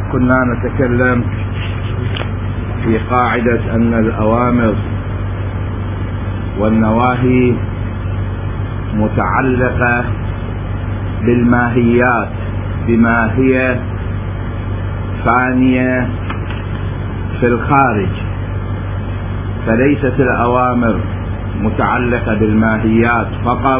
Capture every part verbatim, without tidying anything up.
كنا نتكلم في قاعدة أن الأوامر والنواهي متعلقة بالماهيات بما هي فانية في الخارج، فليست الأوامر متعلقة بالماهيات فقط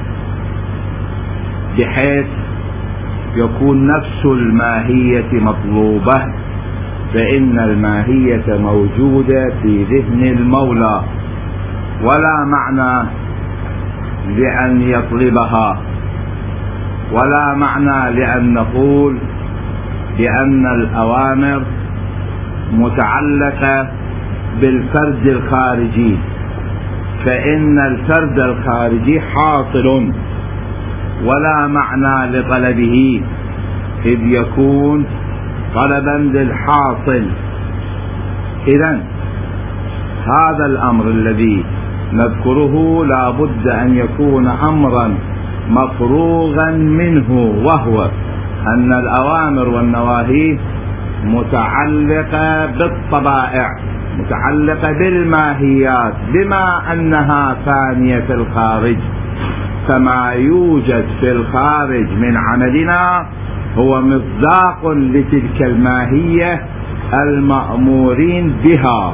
بحيث يكون نفس الماهية مطلوبة، فإن الماهية موجودة في ذهن المولى ولا معنى لأن يطلبها، ولا معنى لأن نقول بأن الأوامر متعلقة بالفرد الخارجي، فإن الفرد الخارجي حاصل ولا معنى لطلبه، إذ يكون طلبا للحاصل. إذن هذا الأمر الذي نذكره لا بد أن يكون أمرا مفروغا منه، وهو أن الأوامر والنواهي متعلقة بالطبائع، متعلقة بالماهيات، بما أنها ثانية في الخارج، فما يوجد في الخارج من عملنا هو مصداق لتلك الماهية المأمورين بها.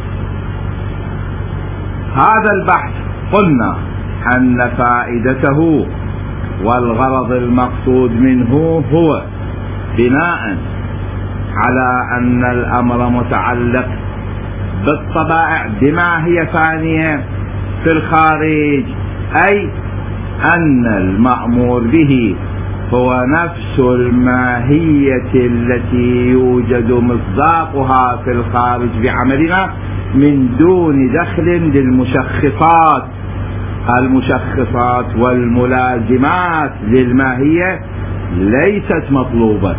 هذا البحث قلنا أن فائدته والغرض المقصود منه هو بناء على أن الأمر متعلق بالطبائع بما هي ثانية في الخارج، أي أن المأمور به هو نفس الماهية التي يوجد مصداقها في الخارج بعملنا من دون دخل للمشخصات. المشخصات والملازمات للماهية ليست مطلوبة.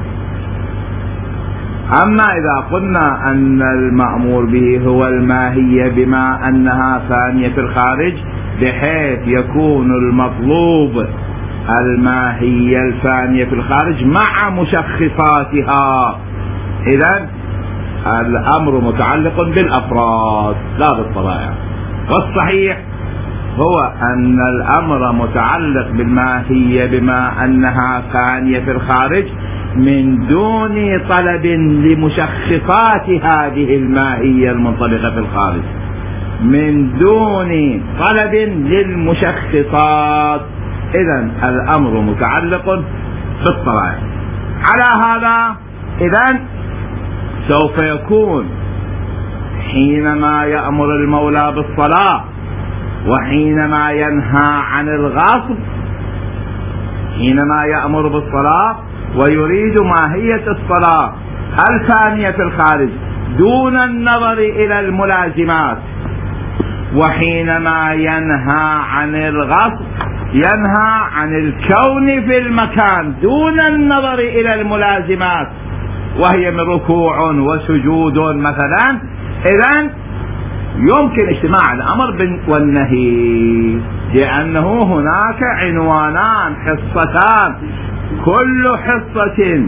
أما إذا قلنا أن المأمور به هو الماهية بما أنها ثانية في الخارج، بحيث يكون المطلوب الماهية الثانية في الخارج مع مشخصاتها، إذن الأمر متعلق بالأفراد لا بالطبائع. والصحيح هو أن الأمر متعلق بالماهية بما أنها ثانية في الخارج من دون طلب لمشخصات هذه الماهية المنطبقة في الخارج، من دون طلب للمشخصات. إذن الأمر متعلق بالطبائع. على هذا إذن سوف يكون حينما يأمر المولى بالصلاة وحينما ينهى عن الغصب، حينما يأمر بالصلاة ويريد ماهية الصلاة الثانية في الخارج دون النظر إلى الملازمات، وحينما ينهى عن الغصب ينهى عن الكون في المكان دون النظر إلى الملازمات، وهي من ركوع وسجود مثلا. إذن يمكن اجتماع الأمر والنهي، لأنه هناك عنوانان، حصتان، كل حصة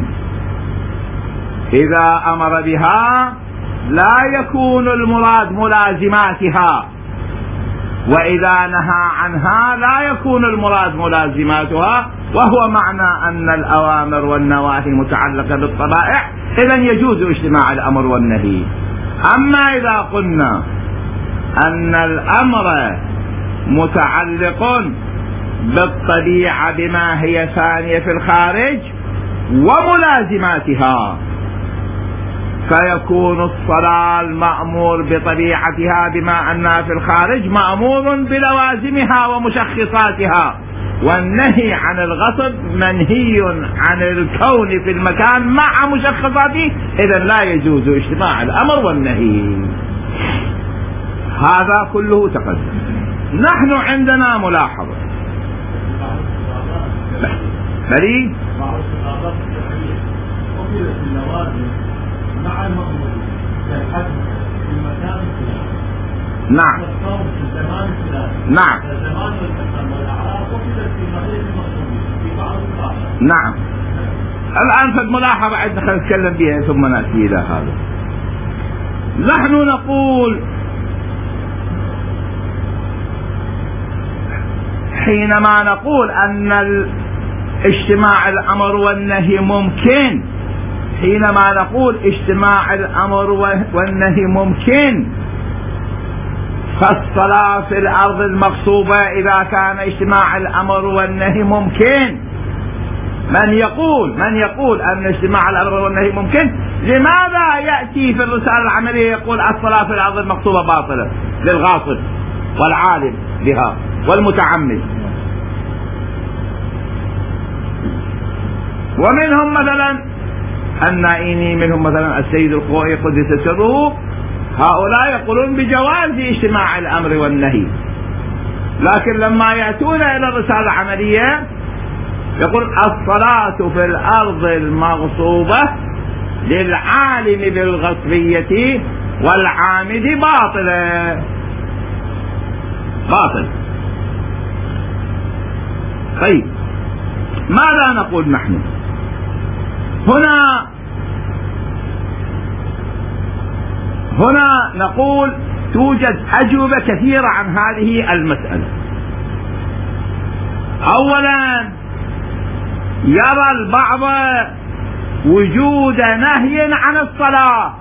إذا أمر بها لا يكون المراد ملازماتها، وإذا نهى عنها لا يكون المراد ملازماتها، وهو معنى أن الأوامر والنواهي متعلقة بالطبائع. إذن يجوز اجتماع الأمر والنهي. أما إذا قلنا أن الأمر متعلق بالطبيعة بما هي ثانية في الخارج وملازماتها، فيكون الصلاة المأمور بطبيعتها بما أنها في الخارج مأمور بلوازمها ومشخصاتها، والنهي عن الغصب منهي عن الكون في المكان مع مشخصاته. إذن لا يجوز اجتماع الأمر والنهي. هذا كله تقدم. نحن عندنا ملاحظة بلي نعم نعم نعم الآن فد ملاحظة عندنا خلينا نتكلم بها ثم نأتي إلى هذا. نحن نقول حينما نقول أن اجتماع الأمر والنهي ممكن، حينما نقول اجتماع الأمر والنهي ممكن، فالصلاة في الأرض المغصوبة إذا كان اجتماع الأمر والنهي ممكن، من يقول من يقول أن اجتماع الأمر والنهي ممكن، لماذا يأتي في الرسالة العملية يقول الصلاة في الأرض المغصوبة باطلة للغاصب والعالم بها والمتعمد؟ ومنهم مثلا النائيني، منهم مثلا السيد الخوئي قدس سره، هؤلاء يقولون بجواز اجتماع الأمر والنهي، لكن لما يأتون إلى الرسالة العملية يقول الصلاة في الأرض المغصوبة للعالم بالغصبية والعامد باطلة. باطل. طيب ماذا نقول نحن هنا؟ هنا نقول توجد أجوبة كثيرة عن هذه المسألة. أولا يرى البعض وجود نهي عن الصلاة،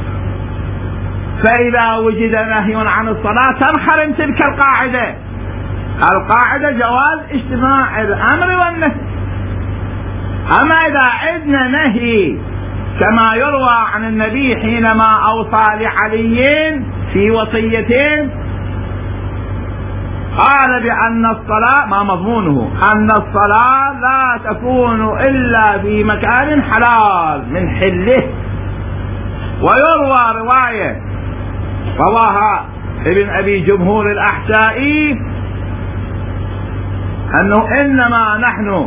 فإذا وجد نهي عن الصلاة تنخرم تلك القاعدة، القاعدة جواز اجتماع الأمر والنهي. أما إذا عندنا نهي كما يروى عن النبي حينما أوصى لعلي في وصيتين قال بأن الصلاة ما مضمونه أن الصلاة لا تكون إلا في مكان حلال من حله. ويروى رواية رواها ابن أبي جمهور الأحسائي أنه إنما نحن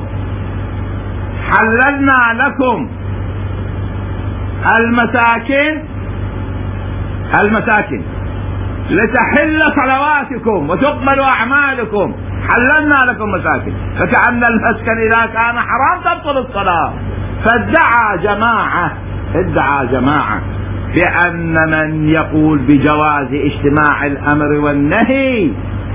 حللنا لكم المساكن المساكن لتحل صلواتكم وتقبل أعمالكم، حللنا لكم مساكن، فكأن المسكن إذا كان حرام تبطل الصلاة. فادعى جماعة ادعى جماعة بأن من يقول بجواز اجتماع الأمر والنهي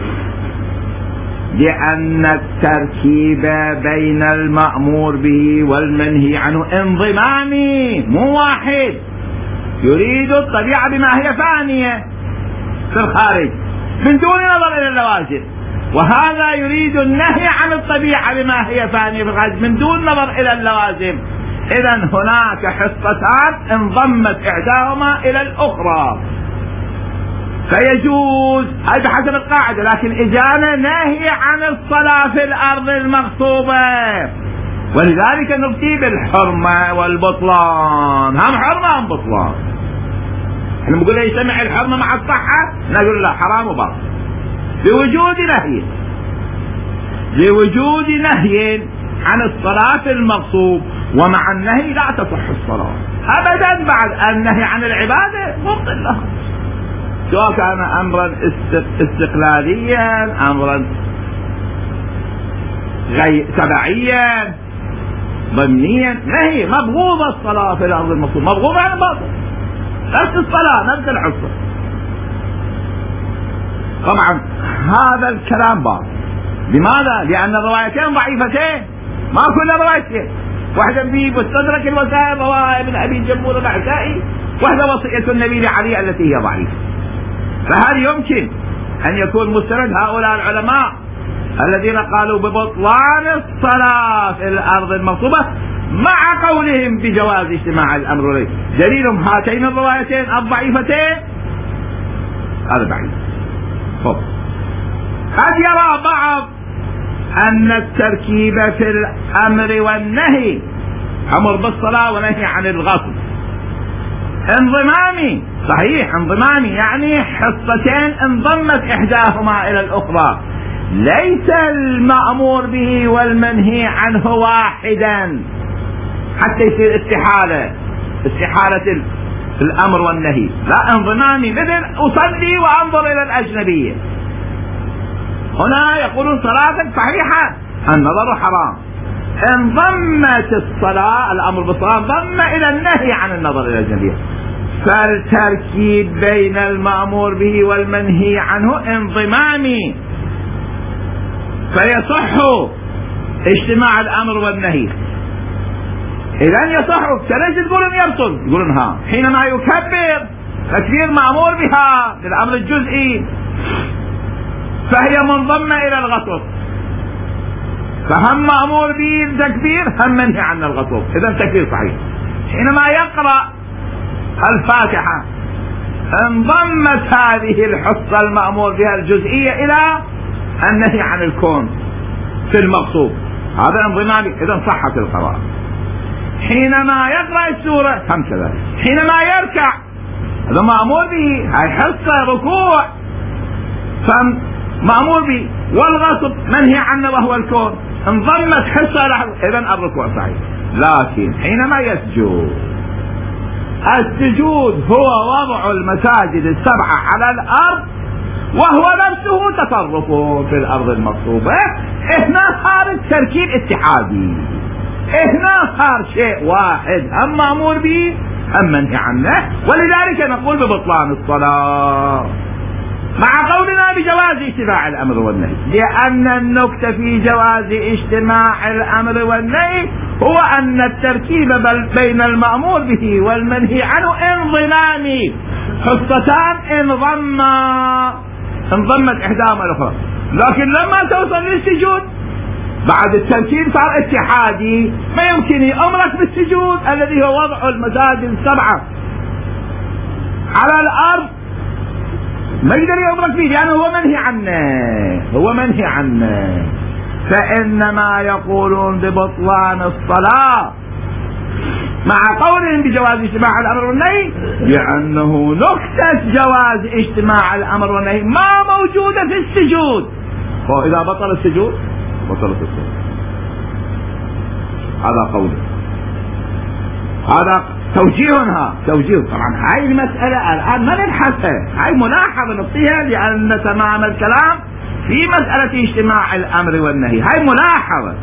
لأن التركيب بين المأمور به والمنهي عنه انضمامي مو واحد، يريد الطبيعة بما هي فانية في الخارج من دون نظر إلى اللوازم، وهذا يريد النهي عن الطبيعة بما هي فانية في الخارج من دون نظر إلى اللوازم. إذن هناك حصتان انضمت إحداهما إلى الأخرى، فيجوز هذا بحسب القاعدة. لكن إجانا نهي عن الصلاة في الأرض المغصوبة، ولذلك نفتي بالحرمة والبطلان. هم حرمة هم بطلان. احنا بنقول يجتمع الحرمة مع الصحة، نقول لا حرام وباطل بوجود نهي لوجود نهي عن الصلاة في المغصوب، ومع النهي لا تصح الصلاة أبدا. بعد النهي عن العبادة مبطل له، سواء كان أمرا استقلاليا أمرا غير تبعيا ضمنيا. نهي مبغوض الصلاة في الأرض المغصوبة، مبغوض عن باطل، نفس الصلاة نفس الحصة. طبعا هذا الكلام باطل. لماذا؟ لأن الروايتين ضعيفتين، ما كل روايتين، واحدة في مستدرك الوسائل رواها ابن أبي جمهور الأحسائي، واحدة وصية النبي لعلي التي هي ضعيفة. فهل يمكن أن يكون مستند هؤلاء العلماء الذين قالوا ببطلان الصلاة في الأرض المغصوبة مع قولهم بجواز اجتماع الأمر والنهي دليلهم هاتين الروايتين الضعيفتين؟ هذا بعيد. قد يرى بعض أن التركيب في الأمر والنهي أمر بالصلاة ونهي عن الغصب انضمامي، صحيح انضمامي، يعني حصتين انضمت إحداهما إلى الأخرى، ليس المأمور به والمنهي عنه واحدا حتى يصير استحالة استحالة الأمر والنهي، لا انضمامي، مثل أصلي وأنظر إلى الأجنبية. هنا يقولون صلاتك صحيحة، النظر حرام، انضمت الصلاة الأمر بالصلاة انضم إلى النهي عن النظر إلى الأجنبية، فالتركيب بين المأمور به والمنهي عنه انضمامي، فيصح اجتماع الأمر والنهي. إذن يصح، كليش تقولون يبطل؟ يقولون ها حينما يكبر تكبير مأمور بها للأمر الجزئي فهي منضمة إلى الغصب، فهم مأمور به التكبير هم منهي عن الغصب، إذن تكبير صحيح. حينما يقرأ الفاتحة انضمت هذه الحصة المأمور بها الجزئية إلى النهي عن الكون في المغصوب، هذا انضمامي، إذن صحت القراءة. حينما يقرأ السورة هم كذلك، حينما يركع هذا مأمور به، هاي حصة ركوع فمأمور به، والغصب منهي عنه وهو الكون، انضمت حصة له، إذن الركوع صحيح. لكن حينما يسجد، السجود هو وضع المساجد السبعة على الأرض وهو نفسه تصرف في الأرض المغصوبة، هنا صار التركيب اتحادي، هنا صار شيء واحد هم مأمور به هم منهي عنه، ولذلك نقول ببطلان الصلاة مع قولنا بجواز اجتماع الأمر والنهي، لأن النكتة في جواز اجتماع الأمر والنهي هو أن التركيب بين المأمور به والمنهي عنه انضمامي، حصتان انضما انضمت إحداهما الأخرى، لكن لما توصل للسجود بعد التركيب صار اتحادي، ما يمكن يأمرك بالسجود الذي هو وضع المساجد السبعة على الأرض، ما يقدر يأمرك فيه لأنه هو منهي عنه، هو منهي عنه. فإنما يقولون ببطلان الصلاة مع قولهم بجواز اجتماع الأمر والنهي لأنه نكتة جواز اجتماع الأمر والنهي ما موجودة في السجود، فإذا بطل السجود بطلت الصلاة. هذا قوله، هذا توجيهها توجيه. طبعا هاي المسألة الآن ما نبحثها، هاي ملاحظة نعطيها لأن تمام الكلام في مسألة اجتماع الأمر والنهي، هاي ملاحظة.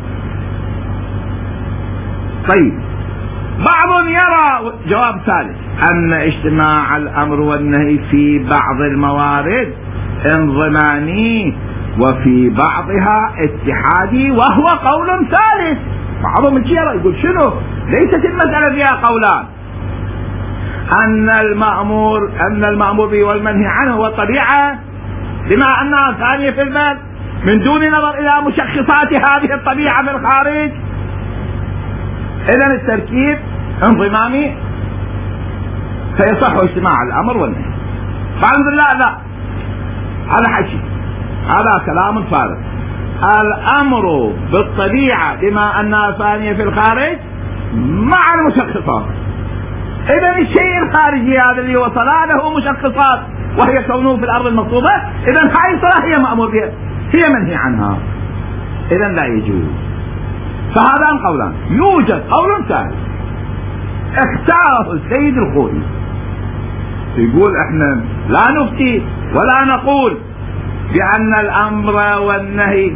طيب بعض يرى جواب ثالث أن اجتماع الأمر والنهي في بعض الموارد انضمامي وفي بعضها اتحادي، وهو قول ثالث. بعضهم يرى يقول شنو؟ ليست المسألة فيها قولان، أن المأمور أن المأمور به والمنهي عنه هو الطبيعة بما أنها ثانية في المال من دون نظر إلى مشخصات هذه الطبيعة في الخارج، إذن التركيب انضمامي فيصح اجتماع الأمر والنهي. فعند الله لا، هذا حكي، هذا كلام فارغ. الأمر بالطبيعة بما أنها ثانية في الخارج مع المشخصات، إذن الشيء الخارجي هذا اللي وصل له مشخصات وهي كونه في الأرض المغصوبة، إذن هاي الصلاة هي مأمور بها هي منهي عنها، إذن لا يجوز. فهذان قولان. يوجد قول ثالث اختاره السيد الخوئي، يقول احنا لا نفتي ولا نقول بأن الأمر والنهي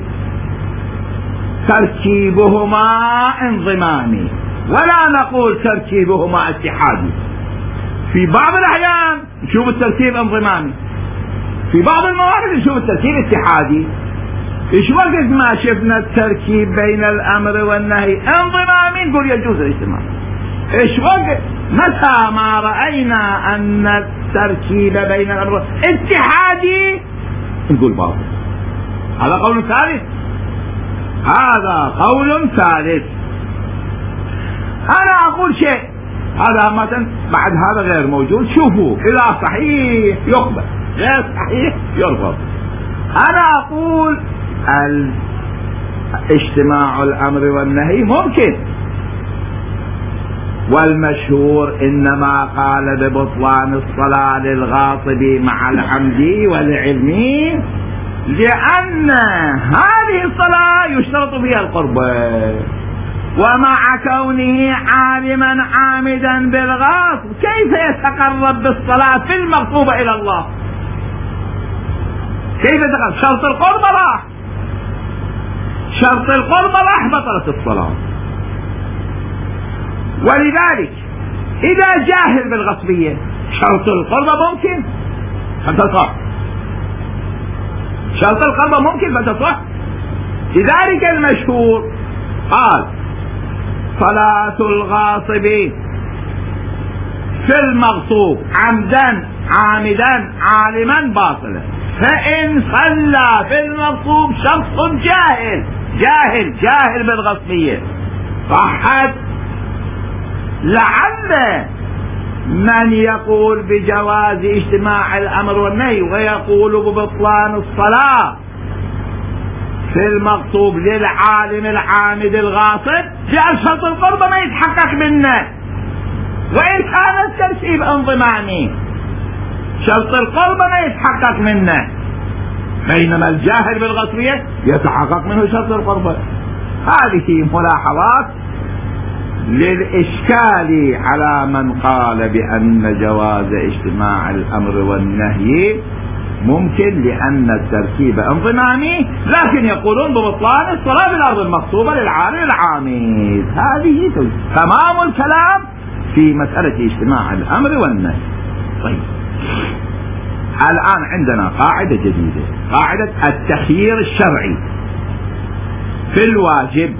تركيبهما انضمامي، ولا نقول تركيبهما اتحادي. في بعض الأحيان نشوف التركيب انضمامي، في بعض الموارد نشوف التركيب اتحادي. ايش وقت ما شفنا التركيب بين الأمر والنهي انضمامي نقول يجوز الاجتماع، ايش وقت متى ما رأينا أن التركيب بين الأمر اتحادي نقول باطل. هذا قول ثالث، هذا قول ثالث. أنا أقول شيء هذا مثلا بعد هذا غير موجود، شوفوا إذا صحيح يقبل غير صحيح يرفض. أنا أقول اجتماع الأمر والنهي ممكن، والمشهور إنما قال ببطلان الصلاة للغاصب مع العمد والعلم، لأن هذه الصلاة يشترط فيها القرب، ومع كونه عالما عامدا بالغاصب كيف يتقرب بالصلاة في المغصوبة إلى الله؟ كيف يتقرب؟ شرط القرب راح، شرط القرب راح بطلت الصلاة. ولذلك إذا جاهل بالغصبية شرط القربة ممكن فتصح، شرط القربة ممكن فتصح. لذلك المشهور قال صلاة الغاصب في المغصوب عمدا عامدا عالما باطلا، فإن صلى في المغصوب شخص جاهل جاهل جاهل بالغصبية صحت. لعل من يقول بجواز اجتماع الأمر والنهي ويقول ببطلان الصلاة في المغصوب للعالم العامد الغاصب جعل شرط القربة ما يتحقق منه، وإن كان الترتيب انضمامي شرط القربة ما يتحقق منه، بينما الجاهل بالغصبية يتحقق منه شرط القربة. هذه ملاحظات للإشكال على من قال بأن جواز اجتماع الأمر والنهي ممكن لأن الترتيب انضمامي، لكن يقولون ببطلان الصلاة بالأرض المغصوبة للعالم العامد. هذه تمام الكلام في مسألة اجتماع الأمر والنهي. طيب الآن عندنا قاعدة جديدة، قاعدة التخيير الشرعي في الواجب.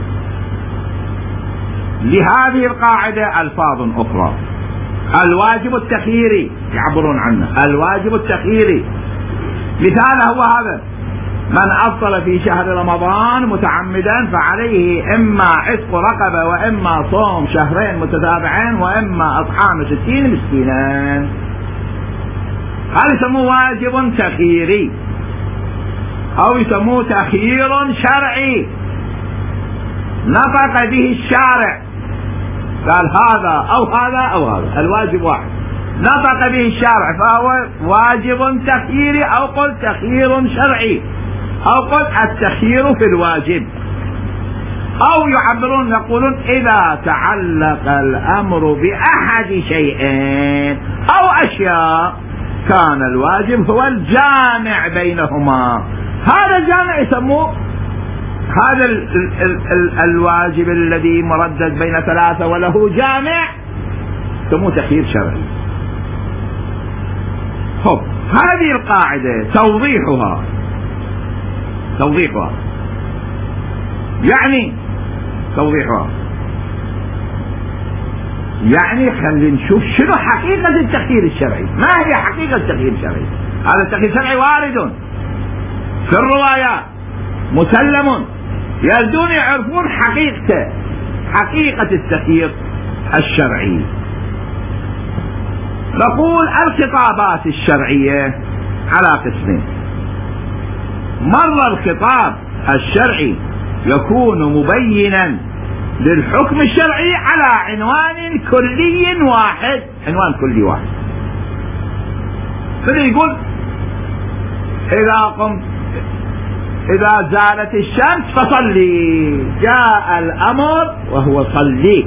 لهذه القاعدة ألفاظ أخرى. الواجب التخييري يعبرون عنه الواجب التخييري، مثاله هو هذا: من أفطر في شهر رمضان متعمدا فعليه إما عتق رقبة وإما صوم شهرين متتابعين وإما إطعام ستين مسكينا. هذا يسموه واجب تخييري أو يسموه تخيير شرعي، نطق به الشارع قال هذا أو هذا أو هذا، الواجب واحد، نطق به الشارع فهو واجب تخييري أو قل تخيير شرعي أو قل التخيير في الواجب. أو يعبرون يقولون إذا تعلق الأمر بأحد شيئين أو أشياء كان الواجب هو الجامع بينهما. هذا الجامع يسموه هذا ال ال ال ال الواجب الذي مردد بين ثلاثة وله جامع يسموه تخيير شرعي. خب هذه القاعدة توضيحها توضيحها يعني توضيحها يعني خلينا نشوف شنو حقيقة التخيير الشرعي. ما هي حقيقة التخيير الشرعي؟ هذا التخيير الشرعي وارد في الروايات مسلم، يردون يعرفون حقيقته، حقيقة التخيير الشرعي. نقول الخطابات الشرعية على قسمين: مرة الخطاب الشرعي يكون مبينا للحكم الشرعي على عنوان كلي واحد، عنوان كلي واحد، فيقول إذا قمت إذا زالت الشمس فصلي، جاء الأمر وهو صلي،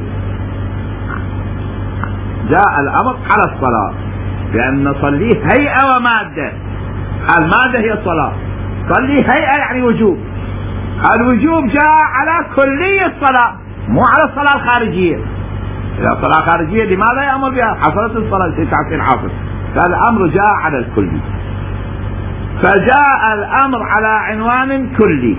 جاء الأمر على الصلاة، لأن صلي هيئة ومادة، المادة هي الصلاة، صلي هيئة يعني وجوب، الوجوب جاء على كلية الصلاة مو على الصلاة الخارجية. إذا الصلاة خارجية لماذا يأمر بها؟ حصلت الصلاة في تعطيل حاصل، فالأمر جاء على الكلي، فجاء الأمر على عنوان كلي.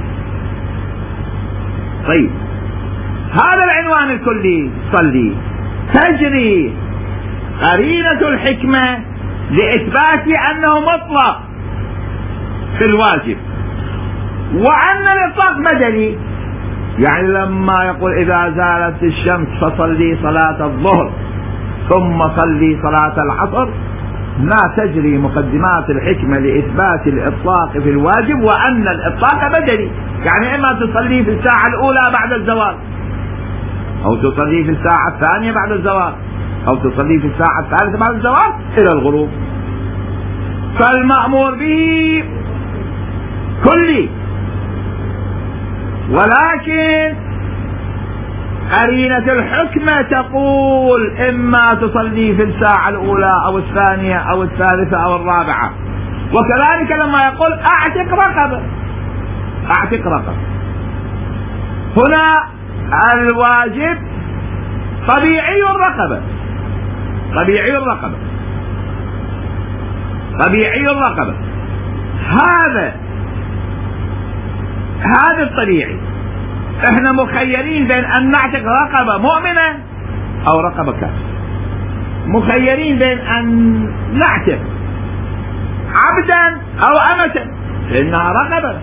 طيب هذا العنوان الكلي صلي تجري قرينة الحكمة لإثبات أنه مطلق في الواجب وأن الإطلاق بدني. يعني لما يقول إذا زالت الشمس فصلي صلاة الظهر ثم صلي صلاة العصر، ما تجري مقدمات الحكمة لإثبات الإطلاق في الواجب وأن الإطلاق بدني. يعني إما تصلي في الساعة الأولى بعد الزوال، أو تصلي في الساعة الثانية بعد الزوال، أو تصلي في الساعة الثالثة بعد الزوال إلى الغروب. فالمأمور به كلي، ولكن قرينة الحكمة تقول إما تصلي في الساعة الأولى أو الثانية أو الثالثة أو الرابعة. وكذلك لما يقول أعتق رقبة، أعتق رقبة، هنا الواجب طبيعي الرقبة، طبيعي الرقبة، طبيعي الرقبة. هذا هذا الطبيعي. احنا مخيرين بين ان نعتق رقبة مؤمنة او رقبة كافرة، مخيرين بين ان نعتق عبدا او امة فانها رقبة.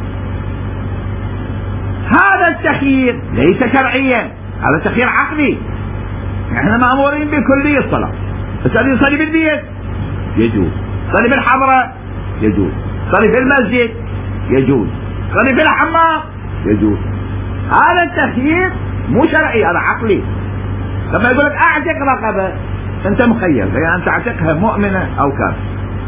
هذا التخيير ليس شرعيا، هذا تخيير عقلي. احنا مأمورين بكلية الصلاة. الإنسان يصلي بالبيت يجوز، يصلي بالحضرة يجوز، يصلي في المسجد يجوز، يصلي في الحمام يجوز. هذا التخيير مو شرعي، هذا عقلي. لما يقول لك اعتق رقبة انت مخير بين ان تعتقها مؤمنة او كافر،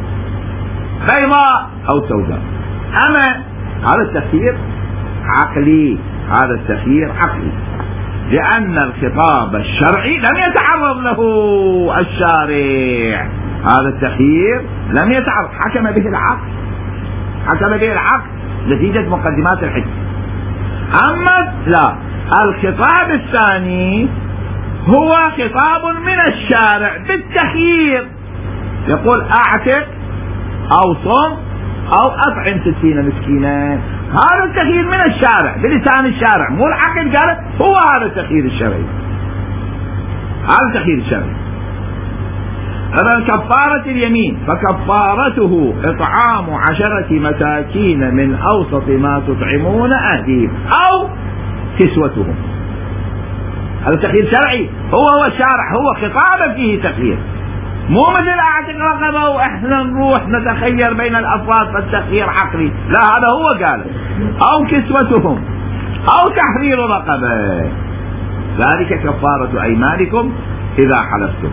بيضاء او سوداء. اما هذا التخيير عقلي، هذا التخيير عقلي، لأن الخطاب الشرعي لم يتعرض له الشارع. هذا التخيير لم يتعرض، حكم به العقل، حكم به العقل نتيجة مقدمات الحكم. أما لا، الخطاب الثاني هو خطاب من الشارع بالتخيير، يقول اعتق او صم او اطعم ستين مسكينا. هذا التخيير من الشارع بلسان الشارع، مو العقل قال، هو هذا التخيير الشرعي، هذا التخيير الشرعي. أما كفارة اليمين فكفارته إطعام عشرة مساكين من أوسط ما تطعمون أهليهم أو كسوتهم. هذا تخيير شرعي، هو هو الشارع، هو خطاب فيه تخيير، مو مثل اعتق رقبة واحنا نروح نتخير بين الافراد فالتخيير عقلي. لا، هذا هو قال او كسوتهم او تحرير رقبة، ذلك كفارة ايمانكم اذا حلفتم.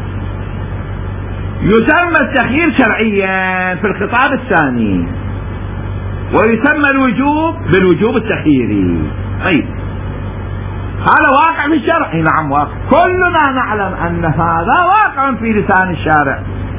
يسمى التخيير شرعيا في الخطاب الثاني، ويسمى الوجوب بالوجوب التخييري. طيب هذا واقع في الشرع؟ نعم واقع، كلنا نعلم ان هذا واقع في لسان الشارع،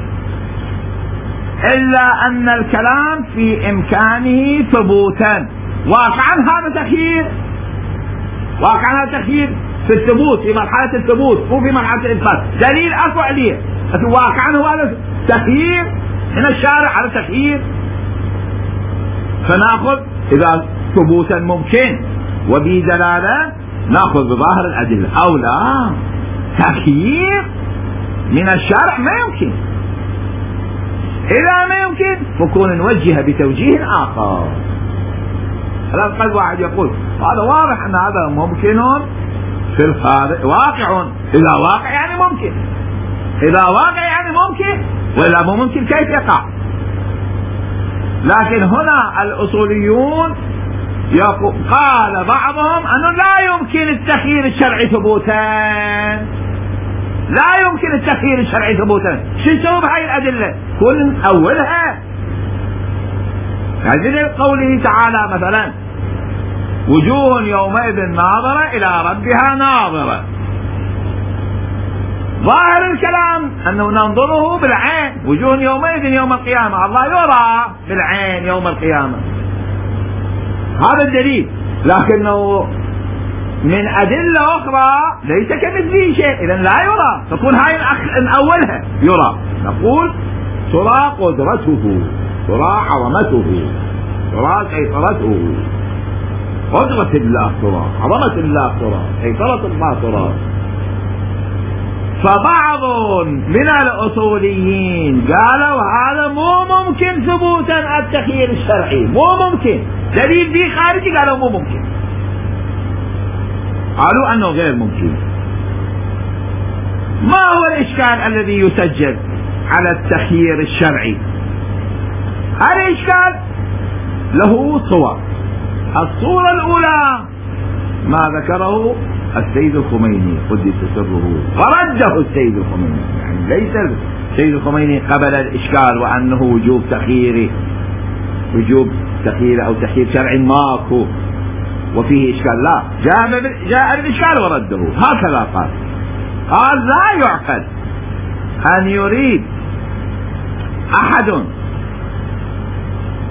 الا ان الكلام في امكانه ثبوتا. واقعا هذا تخيير، واقعا هذا تخيير في الثبوت، في مرحلة الثبوت مو في مرحلة الإثبات. دليل اكو عليه، لكن واقعا هو هذا تخيير من الشارع، هذا تخيير. فناخذ اذا ثبوتا ممكن وبدلالة ناخذ بظاهر الأدلة، أو لا تخيير من الشارع ما يمكن. إذا ما يمكن فكون نوجه بتوجيه آخر. الآن قد واحد يقول هذا واضح أن هذا ممكن في الخارج، واقع. إذا واقع يعني ممكن، إذا واقع يعني ممكن، وإذا مو ممكن كيف يقع؟ لكن هنا الأصوليون قال بعضهم أنه لا يمكن التخيير الشرعي ثبوتا، لا يمكن التخيير الشرعي ثبوتا. شو نسوي بهاي الأدلة؟ كل أولها أدلة قوله تعالى مثلا وجوه يومئذ ناظرة إلى ربها ناظرة. ظاهر الكلام أنه ننظره بالعين، وجوه يومئذ يوم القيامة، الله يرى بالعين يوم القيامة، هذا الدليل. لكنه من أدلة أخرى ليس كمثله شيء، إذن لا يرى، تكون هاي أولها يرى. نقول ترى قدرته، ترى عظمته، ترى سيطرته، قدرة الله ترى، عظمة الله ترى، سيطرة الله ترى. فبعض من الأصوليين قالوا هذا مو ممكن ثبوتا التخيير الشرعي، مو ممكن، دليل دي خارجي قالوا مو ممكن، قالوا أنه غير ممكن. ما هو الإشكال الذي يسجل على التخيير الشرعي؟ هذا الإشكال له صور. الصورة الأولى ما ذكره السيد الخميني قدس سره ورده السيد الخميني، يعني ليس السيد الخميني قبل الإشكال وأنه وجوب تخيير، وجوب تخيير أو تخيير شرعي ماكو وفيه إشكال، لا، جاء جاء الإشكال ورده. هكذا قال، قال لا يعقل أن يريد أحد،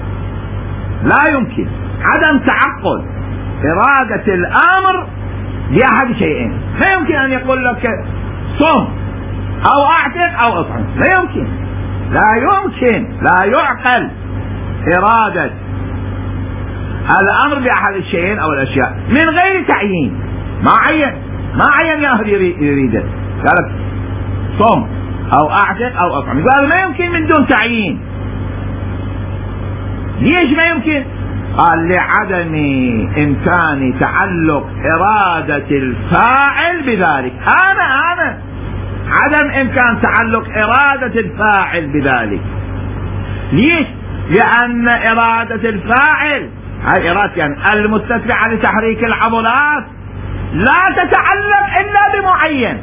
لا يمكن عدم تعقل إرادة الأمر بأحد شيئين. لا يمكن أن يقول لك صم أو أعتق أو أطعم، لا يمكن، لا يمكن، لا يعقل إرادة الأمر بأحد الشيئين أو الأشياء من غير تعيين. ما عين ما عين يا أهل يريده، قالت صم أو أعتق أو أطعم، قال ما يمكن من دون تعيين. ليش ما يمكن؟ قال لعدم إمكان تعلق إرادة الفاعل بذلك. أنا أنا عدم إمكان تعلق إرادة الفاعل بذلك. ليش؟ لأن إرادة الفاعل هاي إرادة يعني المستدفعة لتحريك العضلات لا تتعلق إلا بمعين.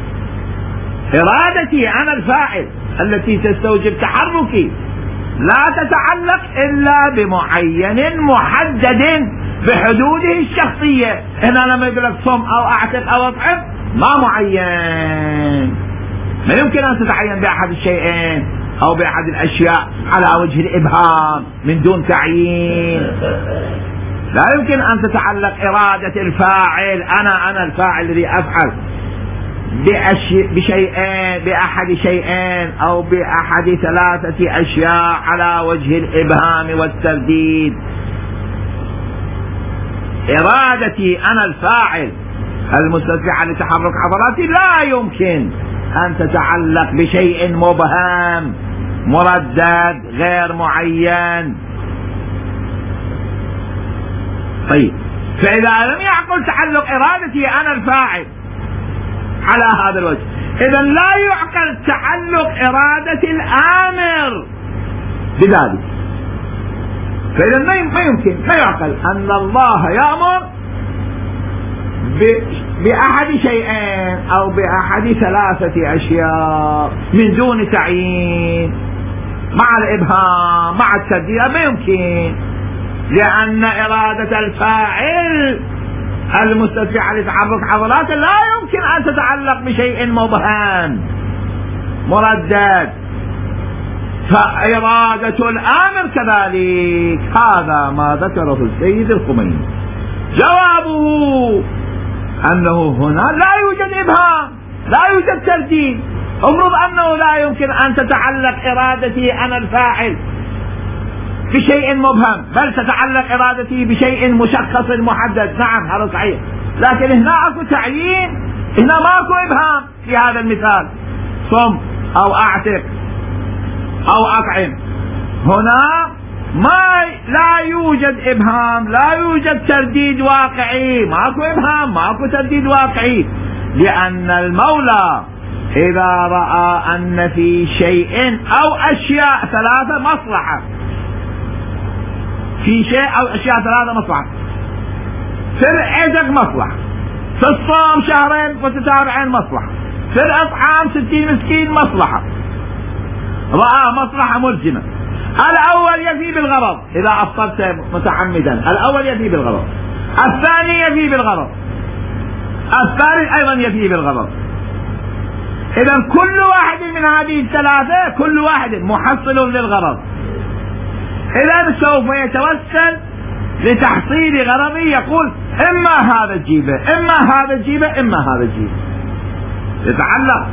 إرادتي أنا الفاعل التي تستوجب تحركي لا تتعلق إلا بمعين محدد بحدوده الشخصية. هنا لما يقول لك صم أو أعتق أو أطعم ما معين، ما يمكن أن تتعين بأحد الشيئين أو بأحد الأشياء على وجه الإبهام من دون تعيين. لا يمكن أن تتعلق إرادة الفاعل أنا أنا الفاعل الذي أفعل بشيئين بأحد شيئين أو بأحد ثلاثة أشياء على وجه الإبهام والترديد. إرادتي أنا الفاعل المستدفعة لتحرك عضلاتي لا يمكن أن تتعلق بشيء مبهم مردد غير معين. طيب، فإذا لم يعقل تعلق إرادتي أنا الفاعل على هذا الوجه، إذا لا يعقل تعلق إرادة الآمر بذلك. فإذا ما يمكن ما يعقل أن الله يأمر بأحد شيئين أو بأحد ثلاثة أشياء من دون تعيين مع الإبهام مع الترديد، ما يمكن، لأن إرادة الفاعل المستدفعة لتحرك عضلاته لا يمكن أن تتعلق بشيء مبهم مردد. فإرادة الآمر كذلك. هذا ما ذكره السيد الخميني. جوابه أنه هنا لا يوجد إبهام، لا يوجد ترديد. افرض أنه لا يمكن أن تتعلق إرادتي أنا الفاعل بشيء مبهم، بل تتعلق إرادتي بشيء مشخص محدد. نعم هذا صحيح، لكن هنا أكو تعيين، هنا ماكو إبهام. في هذا المثال صم أو أعتق أو أطعم، هنا ما لا يوجد إبهام، لا يوجد ترديد واقعي، ماكو إبهام ماكو ترديد واقعي، لأن المولى إذا رأى أن في شيء أو أشياء ثلاثة مصلحة، في شيء أو أشياء ثلاثة مصلحة، في العتق مصلحة، في الصوم شهرين متتابعين مصلحة، في الإطعام ستين مسكين مصلحة، رأى مصلحة ملزمة. الأول يفي بالغرض إذا أفطرت متعمدا، الأول يفي بالغرض، الثاني يفي بالغرض، الثالث أيضا يفي بالغرض. إذا كل واحد من هذه الثلاثة كل واحد محصل للغرض. إذا سوف يتوسل لتحصيل غرضه، يقول إما هذا الجيبة إما هذا الجيبة إما هذا الجيبة، يتعلق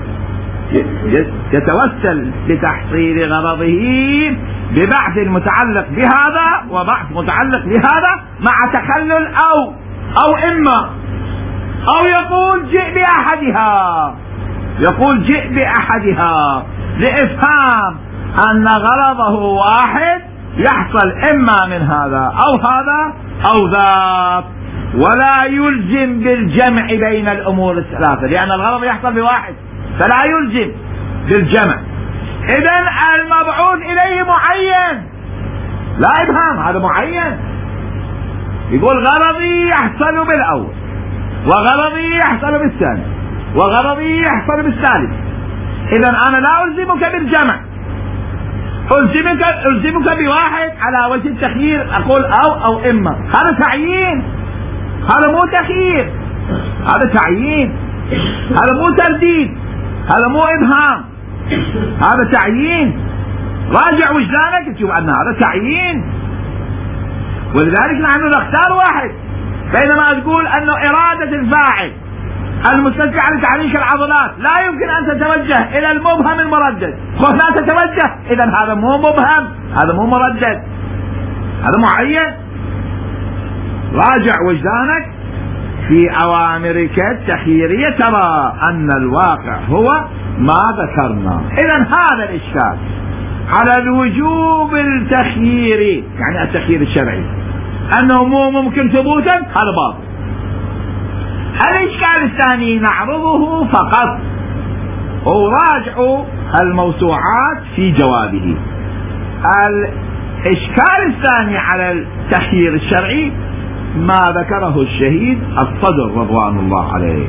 يتوسل لتحصيل غرضه ببعث متعلق بهذا وبعث متعلق بهذا مع تخلل أو أو إما، أو يقول جئ بأحدها، يقول جئ بأحدها لإفهام أن غرضه واحد يحصل إما من هذا أو هذا أو ذاك، ولا يلزم بالجمع بين الأمور الثلاثة، لأن الغرض يحصل بواحد فلا يلزم بالجمع. إذن المبعوث إليه معين، لا إبهام، هذا معين. يقول غرضي يحصل بالأول وغرضي يحصل بالثاني وغرضي يحصل بالثالث. إذن أنا لا ألزمك بالجمع، ألزمك ألزمك بواحد على وجه التخيير، أقول أو أو إما. هذا تعيين، هذا مو تخيير، هذا تعيين، هذا مو ترديد، هذا مو إبهام، هذا تعيين. راجع وجدانك تشوف أن هذا تعيين. ولذلك نحن نختار واحد، بينما تقول أنه إرادة الفاعل المستدفع على تحريك العضلات لا يمكن أن تتوجه إلى المبهم المردد، وهنا تتوجه، إذا هذا مو مبهم، هذا مو مردد، هذا معين. راجع وجدانك في أوامرك التخييرية ترى أن الواقع هو ما ذكرنا. إذا هذا الإشكال على الوجوب التخييري، يعني التخيير الشرعي، أنه مو ممكن ثبوتا، هذا باطل. الإشكال الثاني نعرضه فقط، وراجعوا الموسوعات في جوابه. الإشكال الثاني على التخيير الشرعي ما ذكره الشهيد الصدر رضوان الله عليه،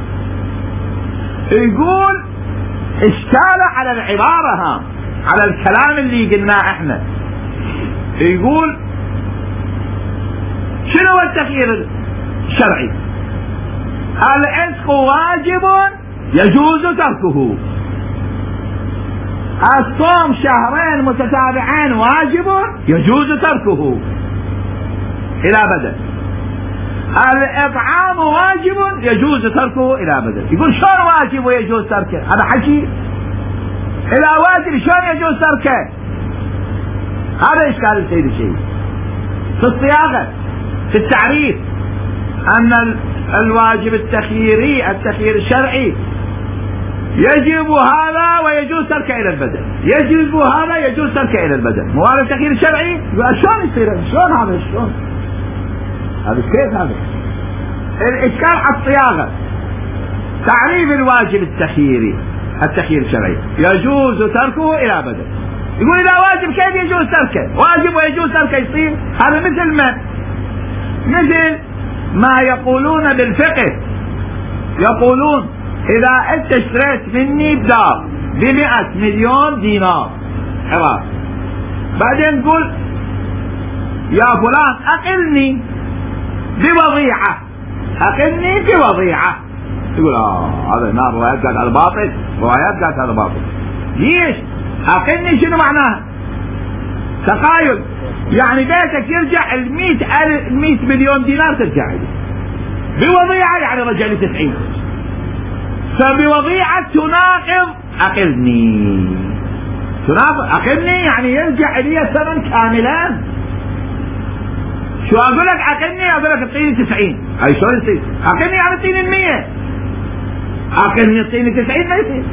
يقول إشكال على العبارة ها، على الكلام اللي قلناه احنا. يقول شنو هو التخيير الشرعي؟ العتق واجب يجوز تركه، الصوم شهرين متتابعين واجب يجوز تركه إلى بدل، الإطعام واجب يجوز تركه إلى بدل. يقول شلون واجب ويجوز تركه؟ هذا حكي. إلى واجب شلون يجوز تركه؟ هذا إشكال السيد الشيخ في الصياغة، في التعريف، أن الواجب التخييري التخيير الشرعي يجب هذا ويجوز تركه إلى البدل، يجب هذا يجوز تركه إلى البدل. مو هذا التخيير الشرعي؟ يقول شلون يصير؟ شلون هذا؟ شلون هذا؟ كيف هذا؟ الإشكال على الصياغة. تعريف الواجب التخييري التخيير الشرعي يجوز تركه إلى بدل. يقول إذا واجب كيف يجوز تركه؟ واجب ويجوز تركه يصير هذا مثل ما مثل ما يقولون بالفقه، يقولون إذا أنت اشتريت مني بدار بمئة مليون دينار عراق، بعدين تقول يا فلان أقلني بوضيعة، أقلني بوضيعة، يقول آه هذا نار روايات قالت هذا باطل، روايات قالت هذا باطل. ليش؟ أقلني شنو معناها؟ تقايل، يعني بيتك يرجع المئة المئة مليون دينار ترجع لي، بوضيعة يعني رجع لي تسعين، فبوضيعة تناقض أقلني، تناقض أقلني يعني يرجع لي ثمن كاملا. شو أقول لك أقلني؟ أقول لك اعطيني تسعين، أي شلون يصير؟ أقلني يعني اعطيني المية، أقلني اعطيني تسعين ما يصير،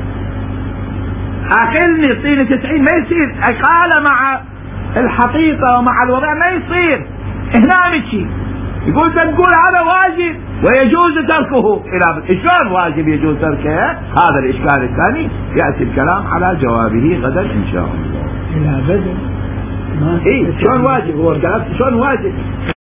أقلني اعطيني تسعين ما يصير، أقال مع الحقيقة ومع الوضع ما يصير. هنا مشي يقول تقول هذا واجب ويجوز تركه إلى بدل. شلون واجب يجوز تركه؟ هذا الإشكال الثاني يأتي الكلام على جوابه غدا إن شاء الله. إلى بدل إيه شلون واجب؟ هو الكلام شلون واجب؟